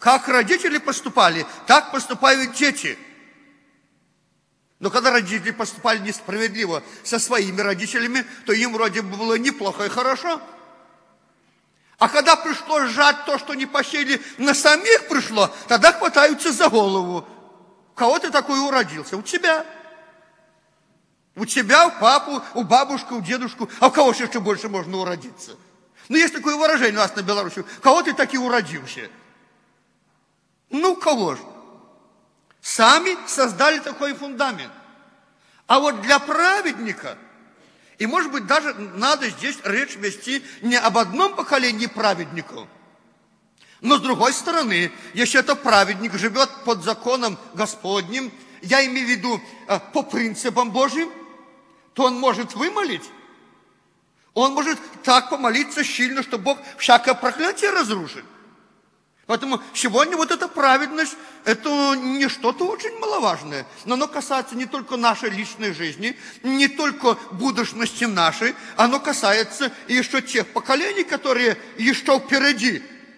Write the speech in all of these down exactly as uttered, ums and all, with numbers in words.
Как родители поступали, так поступают дети. Но когда родители поступали несправедливо со своими родителями, то им вроде бы было неплохо и хорошо. А когда пришло сжать то, что не посеяли, на самих пришло, тогда хватаются за голову. У кого ты такой уродился? У тебя. У тебя, у папу, у бабушки, у дедушку. А у кого же еще больше можно уродиться? Ну, есть такое выражение у нас на Беларуси. Кого ты таки уродился? Ну, у кого же? Сами создали такой фундамент. А вот для праведника, и, может быть, даже надо здесь речь вести не об одном поколении праведников, но, с другой стороны, если этот праведник живет под законом Господним, я имею в виду по принципам Божьим, то он может вымолить, он может так помолиться сильно, что Бог всякое проклятие разрушит. Поэтому сегодня вот эта праведность, это не что-то очень маловажное, но оно касается не только нашей личной жизни, не только будущности нашей, оно касается еще тех поколений, которые еще впереди.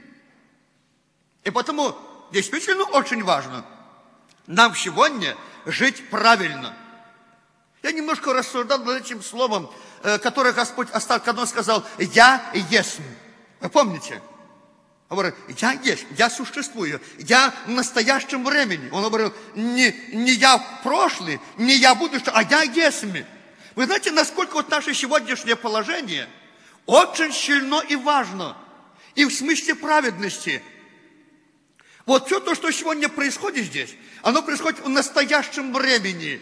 И потому действительно очень важно нам сегодня жить правильно. Я немножко рассуждал над этим словом, которое Господь оставил, когда Он сказал «Я есть». Вы помните? Он говорит, я есть, я существую, я в настоящем времени. Он говорил, не, не я в прошлое, не я будущее, а я есть. Вы знаете, насколько вот наше сегодняшнее положение очень сильно и важно. И в смысле праведности. Вот все то, что сегодня происходит здесь, оно происходит в настоящем времени.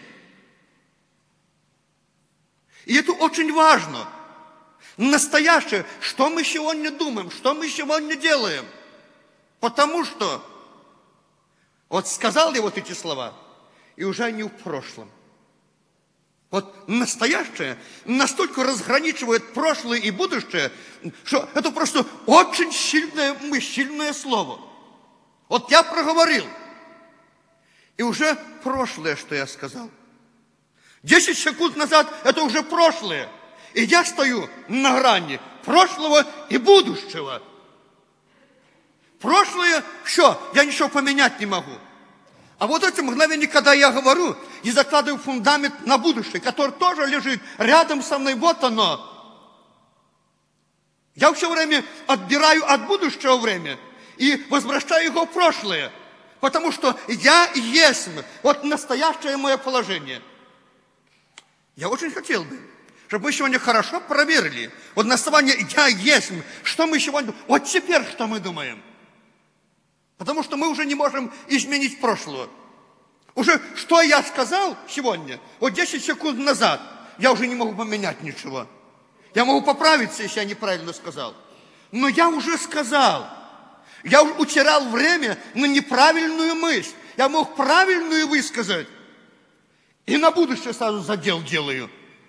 И это очень важно. Настоящее, что мы сегодня думаем, что мы сегодня делаем. Потому что, вот сказал я вот эти слова, и уже они в прошлом. Вот настоящее настолько разграничивает прошлое и будущее, что это просто очень сильное, сильное слово. Вот я проговорил, и уже прошлое, что я сказал. Десять секунд назад это уже прошлое. И я стою на грани прошлого и будущего. Прошлое, все, я ничего поменять не могу. А вот эти мгновения, когда я говорю и закладываю фундамент на будущее, который тоже лежит рядом со мной, вот оно. Я все время отбираю от будущего время и возвращаю его в прошлое. Потому что я есть, вот настоящее мое положение. Я очень хотел бы, чтобы мы сегодня хорошо проверили, вот на основании «я есть», что мы сегодня, вот теперь что мы думаем. Потому что мы уже не можем изменить прошлое. Уже что я сказал сегодня, вот десять секунд назад, я уже не могу поменять ничего. Я могу поправиться, если я неправильно сказал. Но я уже сказал. Я уже утерял время на неправильную мысль. Я мог правильную высказать. И на будущее сразу задел делаю.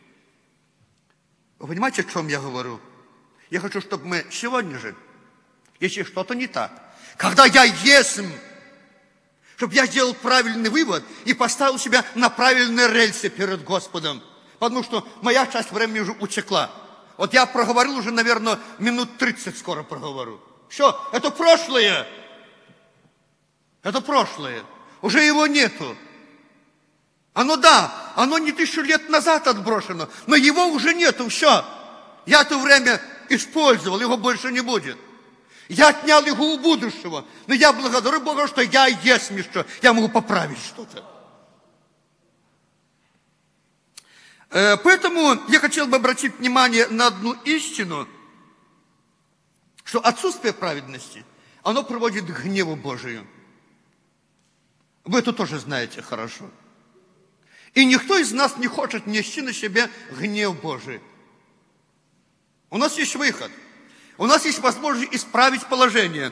Вы понимаете, о чем я говорю? Я хочу, чтобы мы сегодня же, если что-то не так, когда я есть, чтобы я сделал правильный вывод и поставил себя на правильные рельсы перед Господом. Потому что моя часть времени уже утекла. Вот я проговорил уже, наверное, минут тридцать скоро проговорю. Все, это прошлое. Это прошлое. Уже его нету. Оно, да, оно не тысячу лет назад отброшено, но его уже нету, все. Я это время использовал, его больше не будет. Я отнял его у будущего, но я благодарю Бога, что я есть, что я могу поправить что-то. Поэтому я хотел бы обратить внимание на одну истину, что отсутствие праведности, оно приводит к гневу Божию. Вы это тоже знаете хорошо. И никто из нас не хочет нести на себе гнев Божий. У нас есть выход. У нас есть возможность исправить положение.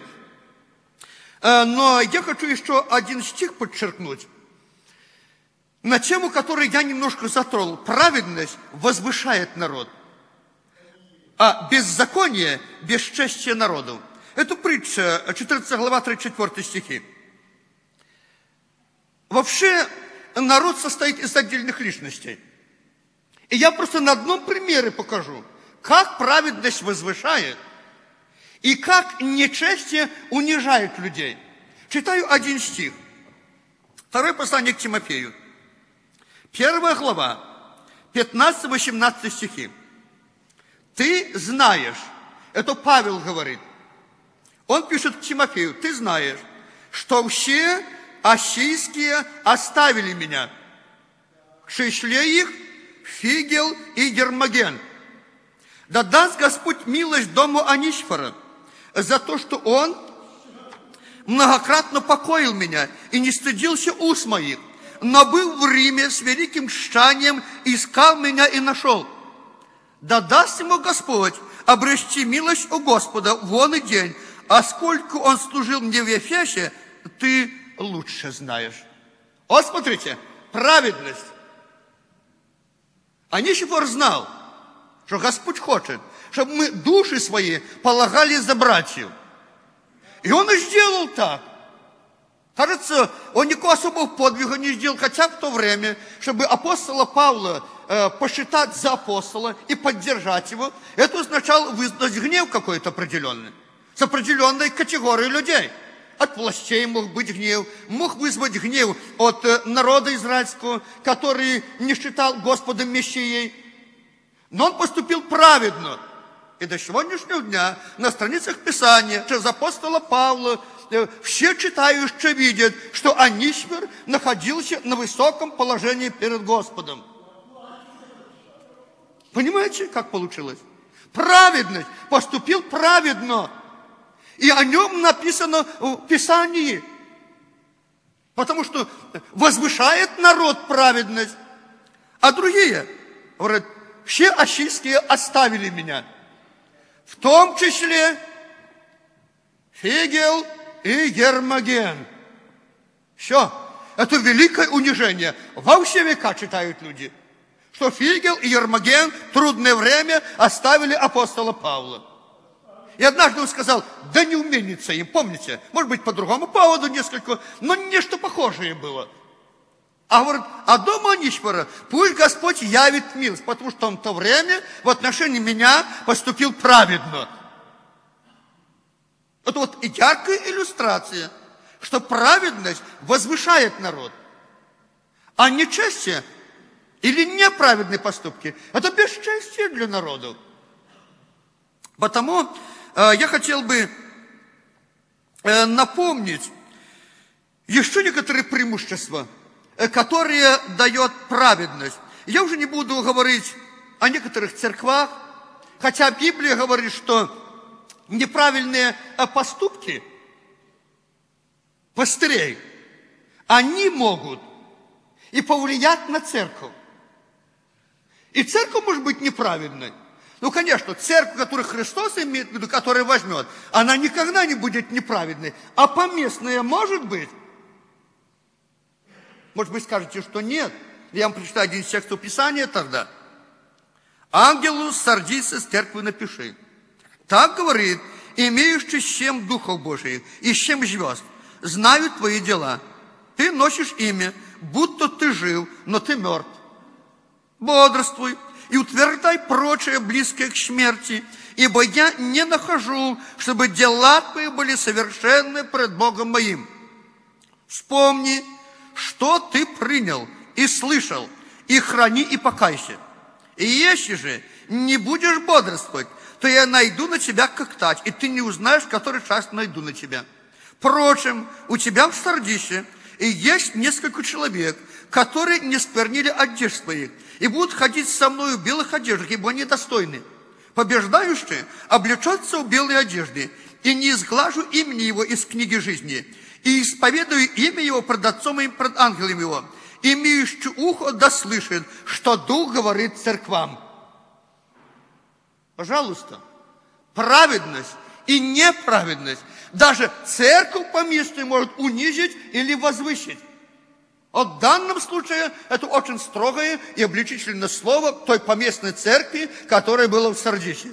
Но я хочу еще один стих подчеркнуть. На тему, которую я немножко затронул. Праведность возвышает народ, а беззаконие – бесчестие народу. Это притча, четырнадцатая глава, тридцать четвёртый стихи. Вообще, народ состоит из отдельных личностей. И я просто на одном примере покажу, как праведность возвышает и как нечестие унижает людей. Читаю один стих. Второе послание к Тимофею. Первая глава, пятнадцатый-восемнадцатый стихи. Ты знаешь, это Павел говорит, он пишет к Тимофею, ты знаешь, что все асийские оставили меня. К числе их Фигел и Гермоген. Да даст Господь милость дому Онисифора за то, что он многократно покоил меня и не стыдился уст моих, но был в Риме с великим тщанием, искал меня и нашел. Да даст ему Господь обрести милость у Господа в он и день, а сколько он служил мне в Ефесе, ты лучше знаешь. Вот смотрите, праведность. Онисифор знал, что Господь хочет, чтобы мы души свои полагали за братьев. И он и сделал так. Кажется, он никакого особого подвига не сделал, хотя в то время, чтобы апостола Павла э, посчитать за апостола и поддержать его, это означало вызвать гнев какой-то определенный, с определенной категорией людей. От властей мог быть гнев, мог вызвать гнев от э, народа израильского, который не считал Господом Мессией. Но он поступил праведно. И до сегодняшнего дня на страницах Писания через апостола Павла э, все читающие видят, что Онисифор находился на высоком положении перед Господом. Понимаете, как получилось? Праведность. Поступил праведно. И о нем написано в Писании. Потому что возвышает народ праведность. А другие, говорят, все асийские оставили меня. В том числе Фигел и Гермоген. Все. Это великое унижение. Во все века читают люди, что Фигел и Гермоген в трудное время оставили апостола Павла. И однажды он сказал, да не уменится им, помните? Может быть, по другому поводу несколько, но нечто похожее было. А говорит, а дома Онисифора пусть Господь явит милость, потому что он в то время в отношении меня поступил праведно. Это вот яркая иллюстрация, что праведность возвышает народ. А нечестие или неправедные поступки – это бесчестие для народа. Потому э, я хотел бы э, напомнить еще некоторые преимущества, э, которые дает праведность. Я уже не буду говорить о некоторых церквах, хотя Библия говорит, что неправильные э, поступки пастырей, они могут и повлиять на церковь. И церковь может быть неправильной. Ну, конечно, церковь, которую Христос имеет в виду, которая возьмет, она никогда не будет неправедной. А поместная может быть? Может быть, скажете, что нет. Я вам прочитаю один текст Писания тогда. Ангелу Сардиса с церкви напиши. Так говорит, имеющий семь духов Божиих и семь звезд, знают твои дела. Ты носишь имя, будто ты жив, но ты мертв. Бодрствуй и утверждай прочее, близкое к смерти, ибо я не нахожу, чтобы дела твои были совершенны пред Богом моим. Вспомни, что ты принял и слышал, и храни, и покайся. И если же не будешь бодрствовать, то я найду на тебя как тач, и ты не узнаешь, который час найду на тебя. Впрочем, у тебя в Сардисе и есть несколько человек, которые не сквернили одежд своих, и будут ходить со мною в белых одеждах, ибо они достойны. Побеждающие облечется в белые одежды, и не изглажу имени его из книги жизни, и исповедую имя его пред отцом моим, пред ангелом его. Имеющий ухо да слышит, что Дух говорит церквам. Пожалуйста, праведность и неправедность даже церковь поместную может унизить или возвысить. В данном случае это очень строгое и обличительное слово той поместной церкви, которая была в Сардисе.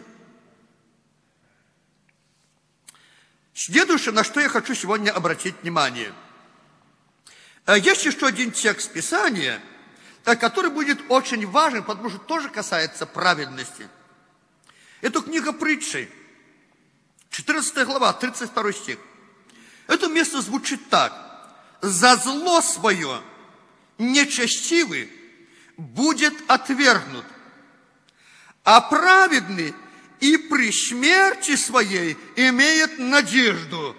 Следующее, на что я хочу сегодня обратить внимание. Есть еще один текст Писания, который будет очень важен, потому что тоже касается праведности. Это книга Притчи, четырнадцатая глава, тридцать второй стих. Это место звучит так. «За зло свое нечестивый будет отвергнут, а праведный и при смерти своей имеет надежду».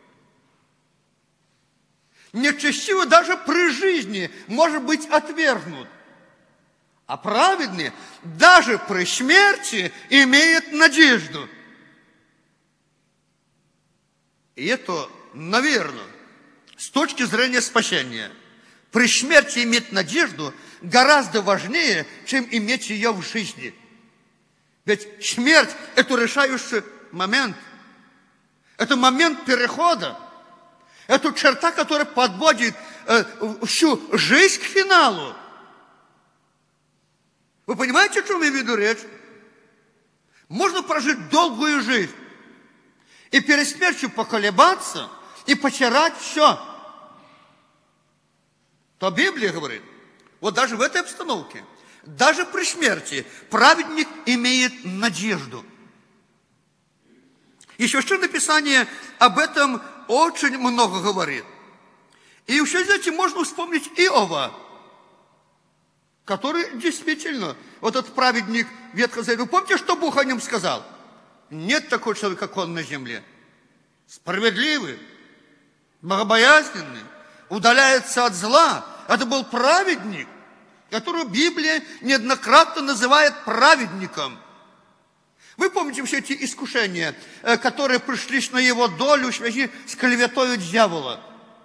Нечестивый даже при жизни может быть отвергнут, а праведный даже при смерти имеет надежду. И это, наверное, с точки зрения спасения, при смерти иметь надежду гораздо важнее, чем иметь ее в жизни. Ведь смерть – это решающий момент. Это момент перехода. Это черта, которая подводит э, всю жизнь к финалу. Вы понимаете, о чем я веду речь? Можно прожить долгую жизнь и перед смертью поколебаться и потерять все. То Библия говорит, вот даже в этой обстановке, даже при смерти праведник имеет надежду. И Священное Писание об этом очень много говорит. И еще, знаете, можно вспомнить Иова, который действительно, вот этот праведник Ветхого Завета. Вы помните, что Бог о нем сказал? Нет такого человека, как он на земле. Справедливый, богобоязненный, удаляется от зла. Это был праведник, которого Библия неоднократно называет праведником. Вы помните все эти искушения, которые пришлись на его долю, связаны с клеветою дьявола.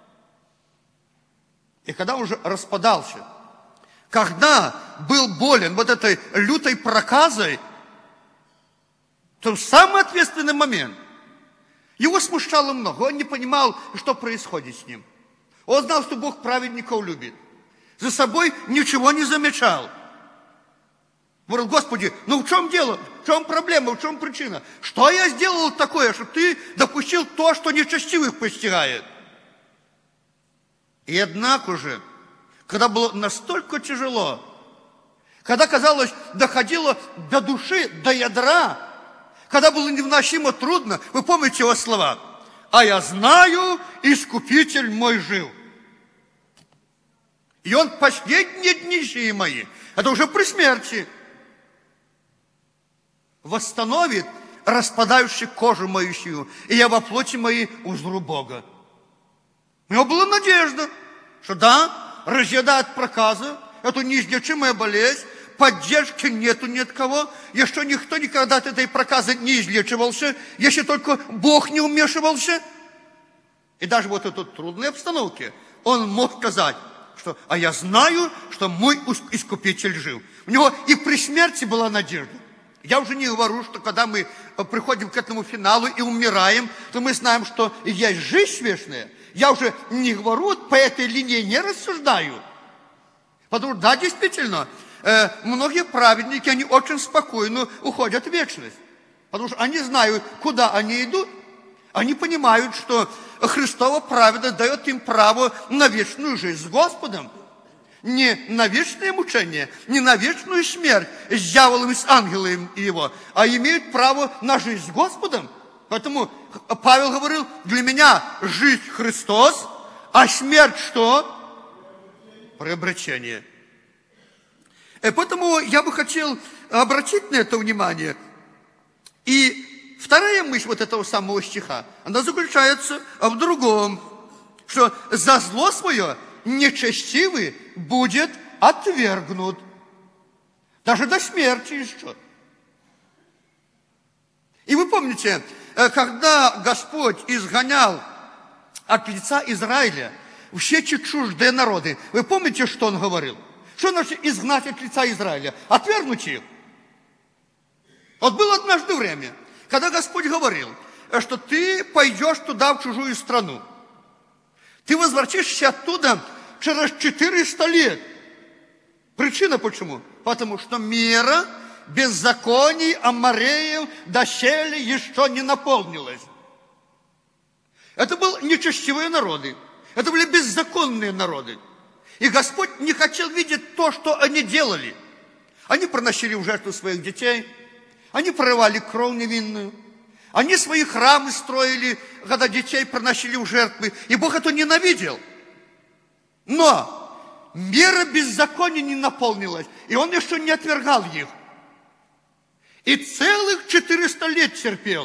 И когда он уже распадался, когда был болен вот этой лютой проказой, то в самый ответственный момент его смущало много. Он не понимал, что происходит с ним. Он знал, что Бог праведников любит. За собой ничего не замечал. Говорил: Господи, ну в чем дело? В чем проблема? В чем причина? Что я сделал такое, что ты допустил то, что нечестивых постигает? И однако же, когда было настолько тяжело, когда, казалось, доходило до души, до ядра, когда было невыносимо трудно, вы помните его слова: «А я знаю, Искупитель мой жив». И он последние дни сии мои, это уже при смерти, восстановит распадающую кожу мою сию, и я во плоти моей узру Бога. У него была надежда, что да, разъедает проказы, эту неизлечимую болезнь, поддержки нету ни от кого, еще никто никогда от этой проказы не излечивался, если только Бог не вмешивался. И даже вот в этой трудной обстановке он мог сказать, что «а я знаю, что мой Искупитель жив». У него и при смерти была надежда. Я уже не говорю, что когда мы приходим к этому финалу и умираем, то мы знаем, что есть жизнь вечная. Я уже не говорю, по этой линии не рассуждаю. Потому что, да, действительно, э, многие праведники, они очень спокойно уходят в вечность. Потому что они знают, куда они идут. Они понимают, что Христова праведность дает им право на вечную жизнь с Господом. Не на вечное мучение, не на вечную смерть с дьяволом и с ангелом его, а имеют право на жизнь с Господом. Поэтому Павел говорил: для меня жизнь Христос, а смерть что? Приобретение. И поэтому я бы хотел обратить на это внимание. И вторая мысль вот этого самого стиха, она заключается в другом, что за зло свое нечестивый будет отвергнут. Даже до смерти еще. И вы помните, когда Господь изгонял от лица Израиля все эти чуждые народы, вы помните, что Он говорил? Что значит изгнать от лица Израиля? Отвергнуть их. Вот было однажды время, когда Господь говорил, что ты пойдешь туда, в чужую страну. Ты возвратишься оттуда через четыреста лет. Причина почему? Потому что мера беззаконий, амореев, доселе еще не наполнилась. Это были нечестивые народы. Это были беззаконные народы. И Господь не хотел видеть то, что они делали. Они приносили в жертву своих детей. Они прорывали кровь невинную. Они свои храмы строили, когда детей приносили в жертвы, и Бог это ненавидел. Но мера беззакония не наполнилась, и Он еще не отвергал их. И целых четыреста лет терпел.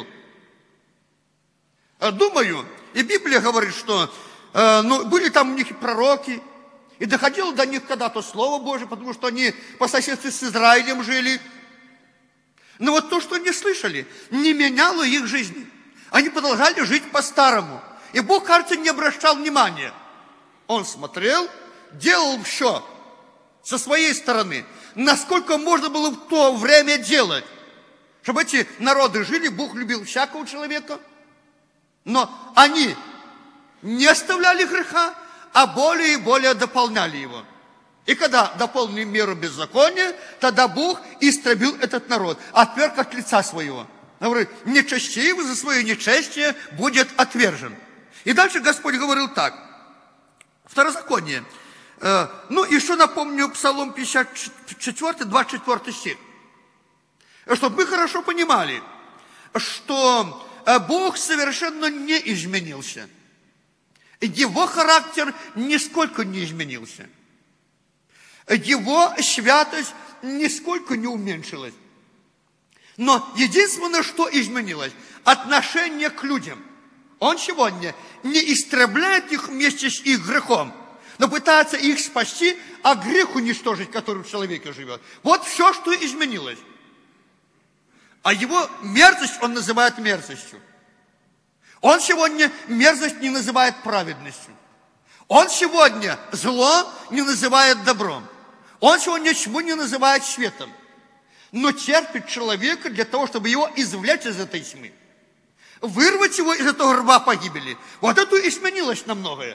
Думаю, и Библия говорит, что э, ну, были там у них и пророки, и доходило до них когда-то Слово Божие, потому что они по соседству с Израилем жили. Но вот то, что они слышали, не меняло их жизни. Они продолжали жить по-старому. И Бог, кажется, не обращал внимания. Он смотрел, делал все со своей стороны, насколько можно было в то время делать. Чтобы эти народы жили, Бог любил всякого человека. Но они не оставляли греха, а более и более дополняли его. И когда дополнили меру беззакония, тогда Бог истребил этот народ, отверг от лица своего. Говорит, нечестивый за свое нечестие будет отвержен. И дальше Господь говорил так. Второзаконие. Ну, еще напомню Псалом пятьдесят четыре, двадцать четыре стих. Чтобы мы хорошо понимали, что Бог совершенно не изменился. Его характер нисколько не изменился. Его святость нисколько не уменьшилась. Но единственное, что изменилось, отношение к людям. Он сегодня не истребляет их вместе с их грехом, но пытается их спасти, а грех уничтожить, который в человеке живет. Вот все, что изменилось. А его мерзость он называет мерзостью. Он сегодня мерзость не называет праведностью. Он сегодня зло не называет добром. Он сегодня тьму не называет светом. Но терпит человека для того, чтобы его извлечь из этой тьмы. Вырвать его из этого рва погибели. Вот это и изменилось на многое.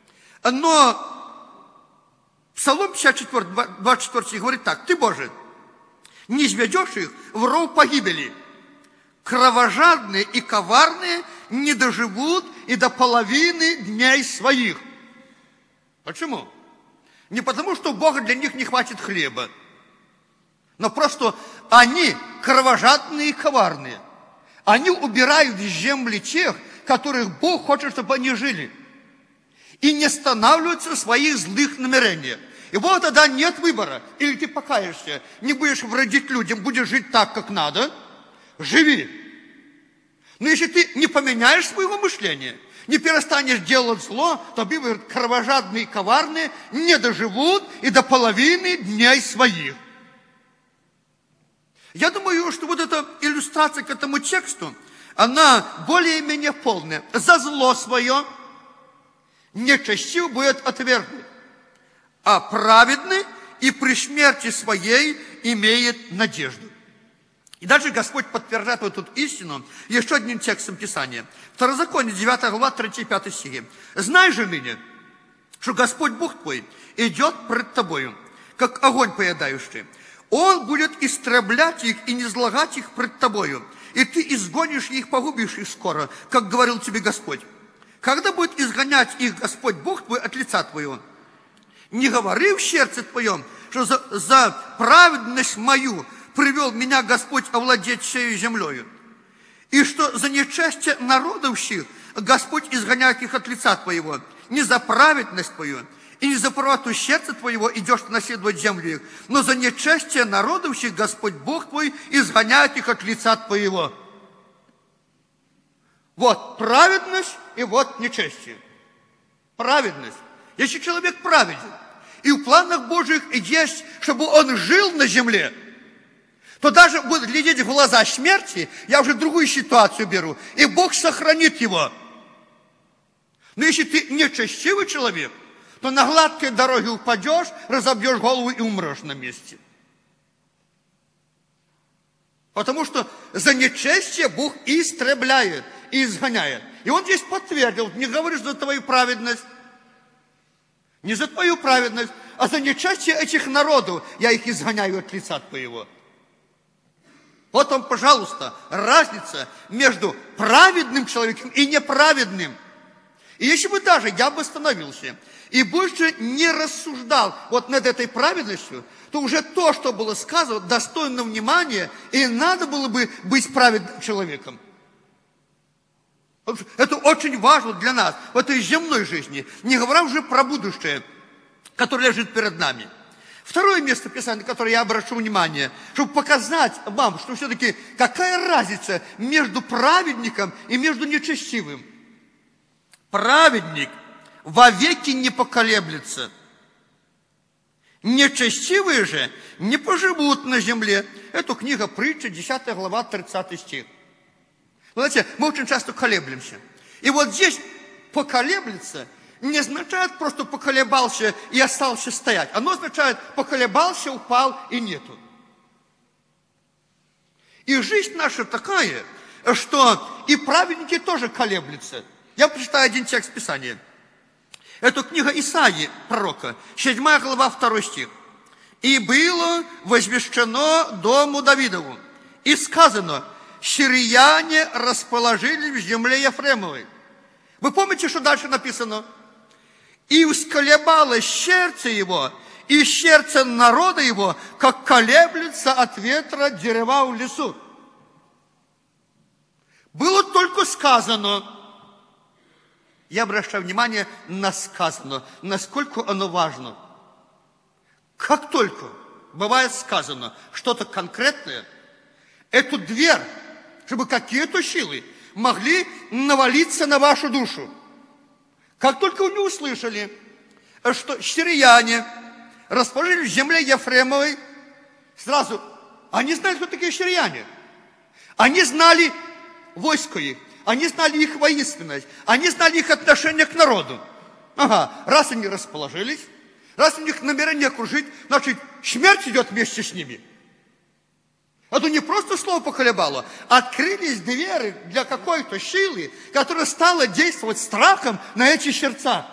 Но Псалом пятьдесят четыре, двадцать четыре стих говорит так. Ты, Боже, не изведешь их в ров погибели. Кровожадные и коварные не доживут и до половины дней своих. Почему? Не потому, что у Бога для них не хватит хлеба, но просто они кровожадные и коварные. Они убирают из земли тех, которых Бог хочет, чтобы они жили. И не останавливаются в своих злых намерениях. И вот тогда нет выбора. Или ты покаешься, не будешь вредить людям, будешь жить так, как надо, живи. Но если ты не поменяешь своего мышления, не перестанешь делать зло, то Библия говорит, кровожадные и коварные не доживут и до половины дней своих. Я думаю, что вот эта иллюстрация к этому тексту, она более-менее полная. За зло свое нечестив будет отвергнут, а праведный и при смерти своей имеет надежду. И дальше Господь подтверждает вот эту истину еще одним текстом Писания. Второзаконие, девятая глава, третий и пятый стихи. «Знай же ныне, что Господь Бог твой идет пред тобою, как огонь поедающий. Он будет истреблять их и низлагать их пред тобою, и ты изгонишь их, погубишь их скоро, как говорил тебе Господь. Когда будет изгонять их Господь Бог твой от лица твоего, не говори в сердце твоем, что за, за праведность мою привел меня Господь овладеть всею землею, и что за нечестие народов сих Господь изгоняет их от лица твоего, не за праведность твою, и не за правоту сердца твоего идешь наследовать землю их, но за нечестие народов сих Господь Бог твой изгоняет их от лица твоего». Вот праведность и вот нечестие. Праведность. Если человек праведен, и в планах Божьих есть, чтобы он жил на земле, то даже будет глядеть в глаза смерти, я уже другую ситуацию беру, и Бог сохранит его. Но если ты нечестивый человек, то на гладкой дороге упадешь, разобьешь голову и умрешь на месте. Потому что за нечестие Бог истребляет и изгоняет. И он здесь подтвердил, не говоришь за твою праведность, не за твою праведность, а за нечестие этих народов я их изгоняю от лица твоего. Вот он, пожалуйста, разница между праведным человеком и неправедным. И если бы даже я бы остановился и больше не рассуждал вот над этой праведностью, то уже то, что было сказано, достойно внимания, и надо было бы быть праведным человеком. Это очень важно для нас в этой земной жизни, не говоря уже про будущее, которое лежит перед нами. Второе место Писания, на которое я обращу внимание, чтобы показать вам, что все-таки какая разница между праведником и между нечестивым. Праведник вовеки не поколеблется. Нечестивые же не поживут на земле. Это книга Притчи, десятая глава, тридцатый стих. Вы знаете, мы очень часто колеблемся. И вот здесь поколеблется не означает просто поколебался и остался стоять. Оно означает поколебался, упал и нету. И жизнь наша такая, что и праведники тоже колеблются. Я прочитаю один текст Писания. Это книга Исаии, пророка, седьмая глава, второй стих. «И было возвещено дому Давидову, и сказано, сирияне расположились в земле Ефремовой». Вы помните, что дальше написано? «И всколебалось сердце его, и сердце народа его, как колеблется от ветра дерева в лесу». Было только сказано. Я обращаю внимание на сказано, насколько оно важно. Как только бывает сказано что-то конкретное, эту дверь, чтобы какие-то силы могли навалиться на вашу душу. Как только вы не услышали, что сирияне расположились в земле Ефремовой, сразу, они знали, кто такие сирияне. Они знали войско их, они знали их воинственность, они знали их отношение к народу. Ага, раз они расположились, раз у них намерение окружить, значит, смерть идет вместе с ними. Это не просто слово поколебало. Открылись двери для какой-то силы, которая стала действовать страхом на эти сердца.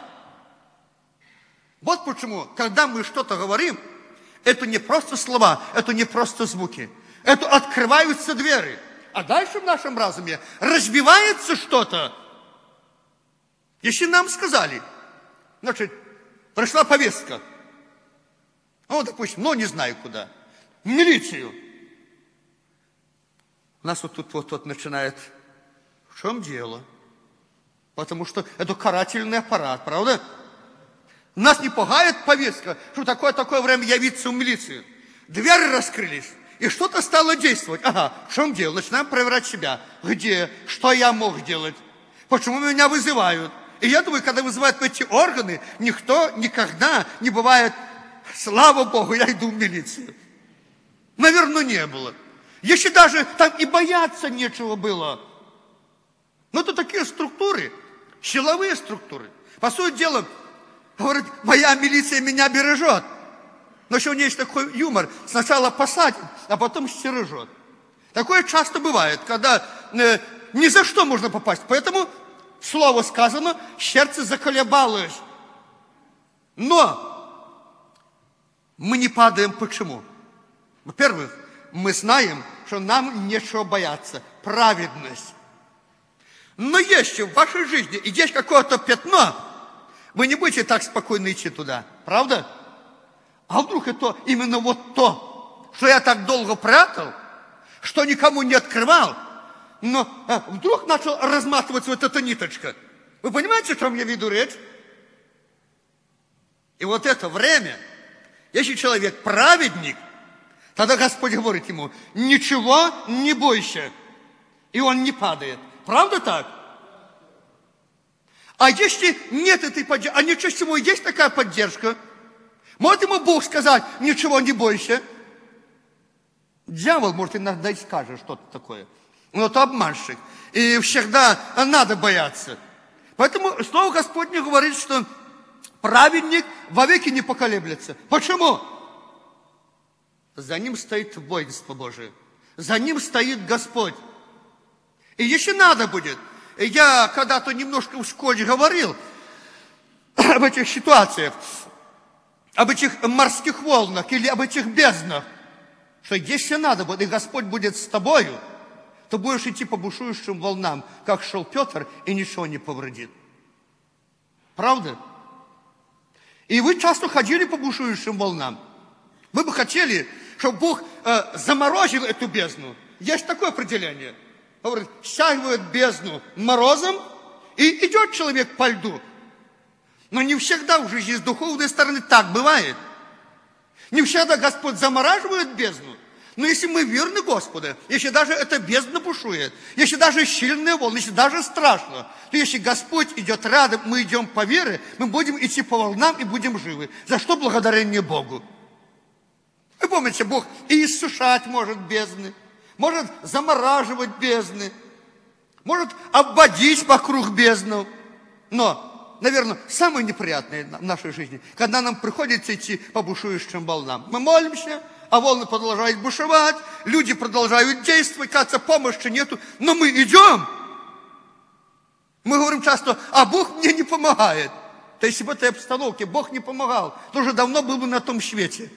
Вот почему, когда мы что-то говорим, это не просто слова, это не просто звуки. Это открываются двери. А дальше в нашем разуме разбивается что-то. Если нам сказали, значит, пришла повестка. Ну, допустим, ну, не знаю куда. В милицию. У нас вот тут вот, вот начинает, в чем дело? Потому что это карательный аппарат, правда? Нас не пугает повестка, что такое-такое время явиться в милицию. Двери раскрылись, и что-то стало действовать. Ага, в чем дело? Начинаем проверять себя. Где? Что я мог делать? Почему меня вызывают? И я думаю, когда вызывают эти органы, никто никогда не бывает, слава Богу, я иду в милицию. Наверное, не было. Если даже там и бояться нечего было. Но это такие структуры, силовые структуры. По сути дела, говорит, моя милиция меня бережет. Но еще у нее есть такой юмор. Сначала посадит, а потом стережет. Такое часто бывает, когда э, ни за что можно попасть. Поэтому слово сказано, сердце заколебалось. Но мы не падаем. Почему? Во-первых, мы знаем, что нам нечего бояться. Праведность. Но если в вашей жизни и есть какое-то пятно, вы не будете так спокойно идти туда. Правда? А вдруг это именно вот то, что я так долго прятал, что никому не открывал, но а, вдруг начал разматываться вот эта ниточка. Вы понимаете, о чем я веду речь? И вот это время, если человек праведник, тогда Господь говорит ему, ничего не бойся. И он не падает. Правда так? А если нет этой поддержки, а ничего с ему есть такая поддержка, может ему Бог сказать, ничего не бойся. Дьявол, может, иногда и скажет что-то такое. Но это обманщик. И всегда надо бояться. Поэтому Слово Господне говорит, что праведник вовеки не поколеблется. Почему? За ним стоит воинство Божие. За ним стоит Господь. И если надо будет, я когда-то немножко в школе говорил об этих ситуациях, об этих морских волнах или об этих безднах, что если надо будет, и Господь будет с тобою, то будешь идти по бушующим волнам, как шел Петр, и ничего не повредит. Правда? И вы часто ходили по бушующим волнам. Вы бы хотели, чтобы Бог э, заморозил эту бездну. Есть такое определение. Говорит, стягивают бездну морозом, и идет человек по льду. Но не всегда в жизни с духовной стороны так бывает. Не всегда Господь замораживает бездну. Но если мы верны Господу, если даже эта бездна бушует, если даже сильные волны, если даже страшно, то если Господь идет рядом, мы идем по вере, мы будем идти по волнам и будем живы. За что благодарение Богу? Вы помните, Бог и иссушать может бездны, может замораживать бездны, может обводить вокруг бездну. Но, наверное, самое неприятное в нашей жизни, когда нам приходится идти по бушующим волнам. Мы молимся, а волны продолжают бушевать, люди продолжают действовать, кажется, помощи нету, но мы идем. Мы говорим часто, а Бог мне не помогает. То есть в этой обстановке Бог не помогал, то уже давно был бы на том свете.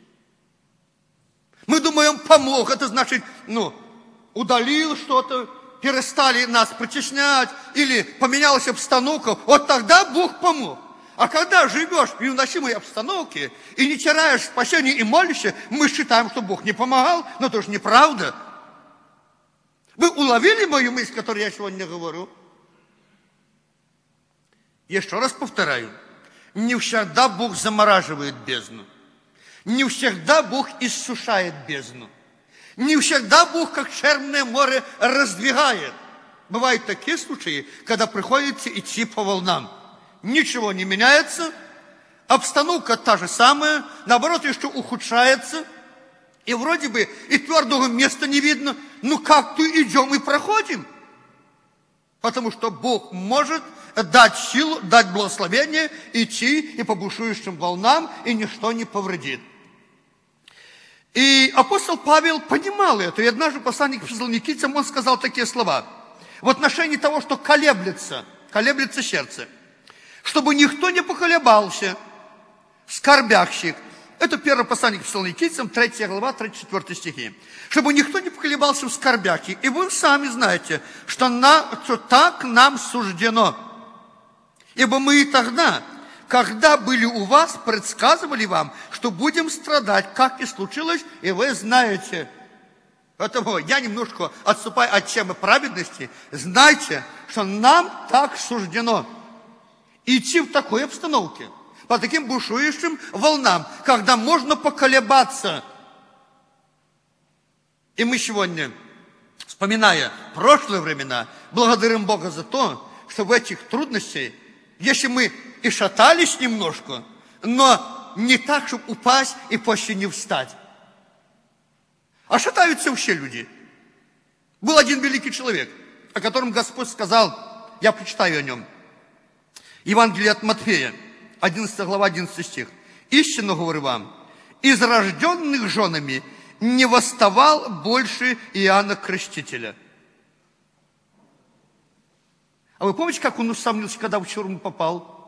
Мы думаем, помог, это значит, ну, удалил что-то, перестали нас притеснять, или поменялась обстановка, вот тогда Бог помог. А когда живешь в невыносимой обстановке и не теряешь спасения и молишься, мы считаем, что Бог не помогал, но это же неправда. Вы уловили мою мысль, которую я сегодня говорю? Еще раз повторяю, не всегда Бог замораживает бездну. Не всегда Бог иссушает бездну. Не всегда Бог, как Черное море, раздвигает. Бывают такие случаи, когда приходится идти по волнам. Ничего не меняется, обстановка та же самая, наоборот, еще ухудшается. И вроде бы и твердого места не видно, ну как-то идем и проходим. Потому что Бог может дать силу, дать благословение, идти и по бушующим волнам, и ничто не повредит. И апостол Павел понимал это. И однажды в послании к Фессалоникийцам он сказал такие слова. В отношении того, что колеблется, колеблется сердце. Чтобы никто не поколебался, скорбящих. Это первое послание к Фессалоникийцам, третья глава, тридцать четвёртый стихи. Чтобы никто не поколебался в скорбящих. И вы сами знаете, что, на, что так нам суждено. Ибо мы и тогда, когда были у вас, предсказывали вам, что будем страдать, как и случилось, и вы знаете. Поэтому я немножко отступаю от темы праведности. Знайте, что нам так суждено идти в такой обстановке, по таким бушующим волнам, когда можно поколебаться. И мы сегодня, вспоминая прошлые времена, благодарим Бога за то, что в этих трудностях, если мы и шатались немножко, но не так, чтобы упасть и после не встать. А шатаются все люди. Был один великий человек, о котором Господь сказал, я прочитаю о нем. Евангелие от Матфея, одиннадцатая глава, одиннадцатый стих. «Истинно говорю вам, из рожденных женами не восставал больше Иоанна Крестителя». А вы помните, как он усомнился, когда в тюрьму попал?